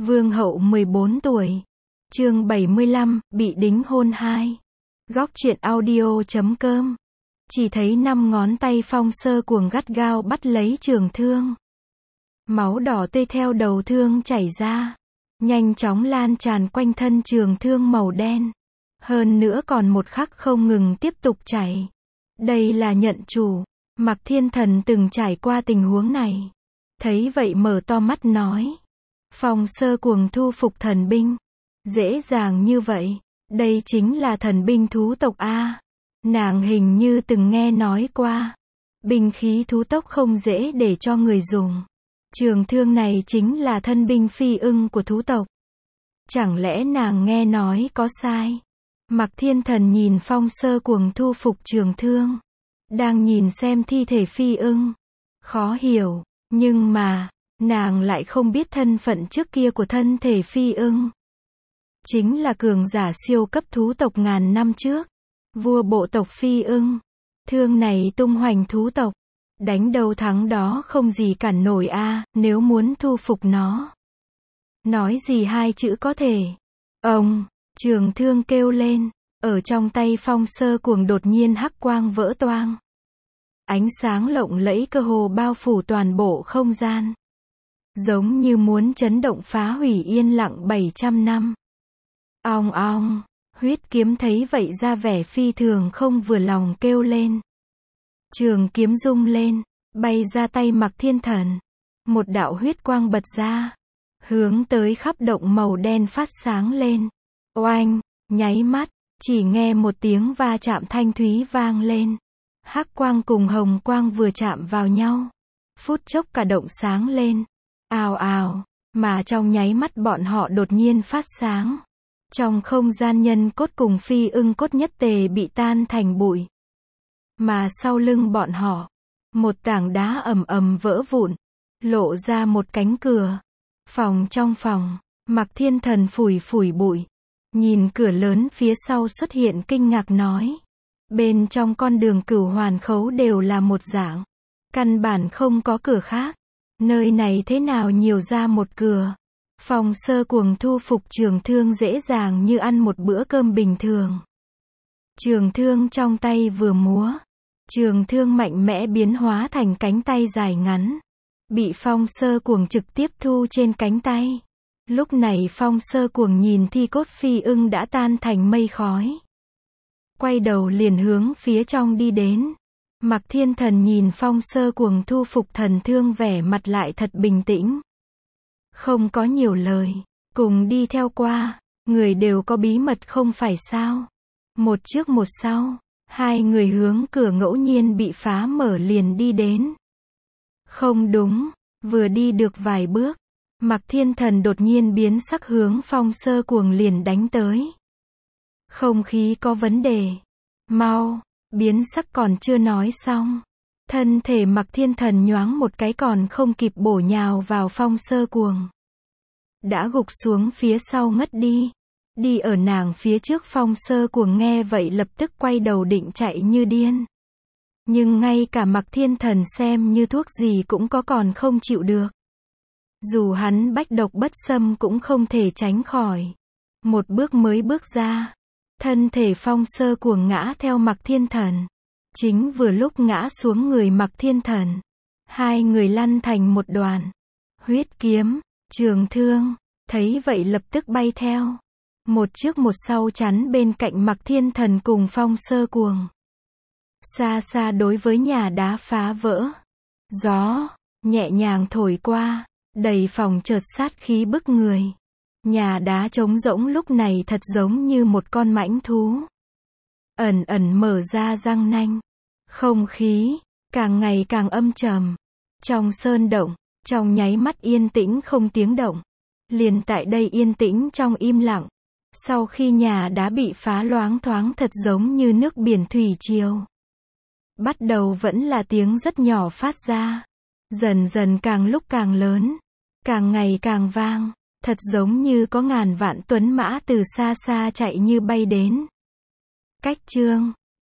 Vương hậu 14 tuổi. Chương 75, bị đính hôn 2. Góc truyện audio.com. Chỉ thấy 5 ngón tay Phong Sơ Cuồng gắt gao bắt lấy trường thương. Máu đỏ tươi theo đầu thương chảy ra, nhanh chóng lan tràn quanh thân trường thương màu đen. Hơn nữa còn một khắc không ngừng tiếp tục chảy. Đây là nhận chủ. Mạc Thiên Thần từng trải qua tình huống này. Thấy vậy mở to mắt nói. Phong Sơ Cuồng thu phục thần binh. Dễ dàng như vậy. Đây chính là thần binh thú tộc A. Nàng hình như từng nghe nói qua. Binh khí thú tộc không dễ để cho người dùng. Trường thương này chính là thân binh phi ưng của thú tộc. Chẳng lẽ nàng nghe nói có sai? Mạc Thiên Thần nhìn Phong Sơ Cuồng thu phục trường thương. Đang nhìn xem thi thể phi ưng. Khó hiểu. Nhưng mà, nàng lại không biết thân phận trước kia của thân thể phi ưng. Chính là cường giả siêu cấp thú tộc ngàn năm trước. Vua bộ tộc phi ưng. Thương này tung hoành thú tộc. Đánh đầu thắng đó không gì cản nổi a, nếu muốn thu phục nó. Nói gì hai chữ có thể. Ông, trường thương kêu lên. Ở trong tay Phong Sơ Cuồng đột nhiên hắc quang vỡ toang. Ánh sáng lộng lẫy cơ hồ bao phủ toàn bộ không gian. Giống như muốn chấn động phá hủy yên lặng 700 năm. Ong ong, huyết kiếm thấy vậy ra vẻ phi thường không vừa lòng kêu lên. Trường kiếm rung lên, bay ra tay Mạc Thiên Thần. Một đạo huyết quang bật ra, hướng tới khắp động màu đen phát sáng lên. Oanh, nháy mắt, chỉ nghe một tiếng va chạm thanh thúy vang lên. Hắc quang cùng hồng quang vừa chạm vào nhau. Phút chốc cả động sáng lên. Ào ào, mà trong nháy mắt bọn họ đột nhiên phát sáng. Trong không gian nhân cốt cùng phi ưng cốt nhất tề bị tan thành bụi. Mà sau lưng bọn họ, một tảng đá ầm ầm vỡ vụn, lộ ra một cánh cửa. Phòng trong phòng, Mạc Thiên Thần phủi phủi bụi, nhìn cửa lớn phía sau xuất hiện kinh ngạc nói. Bên trong con đường Cửu Hoàn Khấu đều là một dạng. Căn bản không có cửa khác. Nơi này thế nào nhiều ra một cửa. Phong Sơ Cuồng thu phục trường thương dễ dàng như ăn một bữa cơm bình thường. Trường thương trong tay vừa múa. Trường thương mạnh mẽ biến hóa thành cánh tay dài ngắn. Bị Phong Sơ Cuồng trực tiếp thu trên cánh tay. Lúc này Phong Sơ Cuồng nhìn thi cốt phi ưng đã tan thành mây khói. Quay đầu liền hướng phía trong đi đến. Mạc Thiên Thần nhìn Phong Sơ Cuồng thu phục thần thương vẻ mặt lại thật bình tĩnh. Không có nhiều lời. Cùng đi theo qua. Người đều có bí mật không phải sao. Một trước một sau. Hai người hướng cửa ngẫu nhiên bị phá mở liền đi đến. Không đúng. Vừa đi được vài bước. Mạc Thiên Thần đột nhiên biến sắc hướng Phong Sơ Cuồng liền đánh tới. Không khí có vấn đề. Mau, biến sắc còn chưa nói xong. Thân thể Mạc Thiên Thần nhoáng một cái còn không kịp bổ nhào vào Phong Sơ Cuồng. Đã gục xuống phía sau ngất đi. Đi ở nàng phía trước Phong Sơ Cuồng nghe vậy lập tức quay đầu định chạy như điên. Nhưng ngay cả Mạc Thiên Thần xem như thuốc gì cũng có còn không chịu được. Dù hắn bách độc bất xâm cũng không thể tránh khỏi. Một bước mới bước ra. Thân thể Phong Sơ Cuồng ngã theo Mạc Thiên Thần. Chính vừa lúc ngã xuống người Mạc Thiên Thần. Hai người lăn thành một đoàn. Huyết kiếm, trường thương, thấy vậy lập tức bay theo. Một trước một sau chắn bên cạnh Mạc Thiên Thần cùng Phong Sơ Cuồng. Xa xa đối với nhà đá phá vỡ. Gió, nhẹ nhàng thổi qua, đầy phòng chợt sát khí bức người. Nhà đá trống rỗng lúc này thật giống như một con mãnh thú. Ẩn ẩn mở ra răng nanh. Không khí, càng ngày càng âm trầm. Trong sơn động, trong nháy mắt yên tĩnh không tiếng động. Liền tại đây yên tĩnh trong im lặng. Sau khi nhà đá bị phá loáng thoáng thật giống như nước biển thủy triều. Bắt đầu vẫn là tiếng rất nhỏ phát ra. Dần dần càng lúc càng lớn. Càng ngày càng vang. Thật giống như có ngàn vạn tuấn mã từ xa xa chạy như bay đến. Cách chương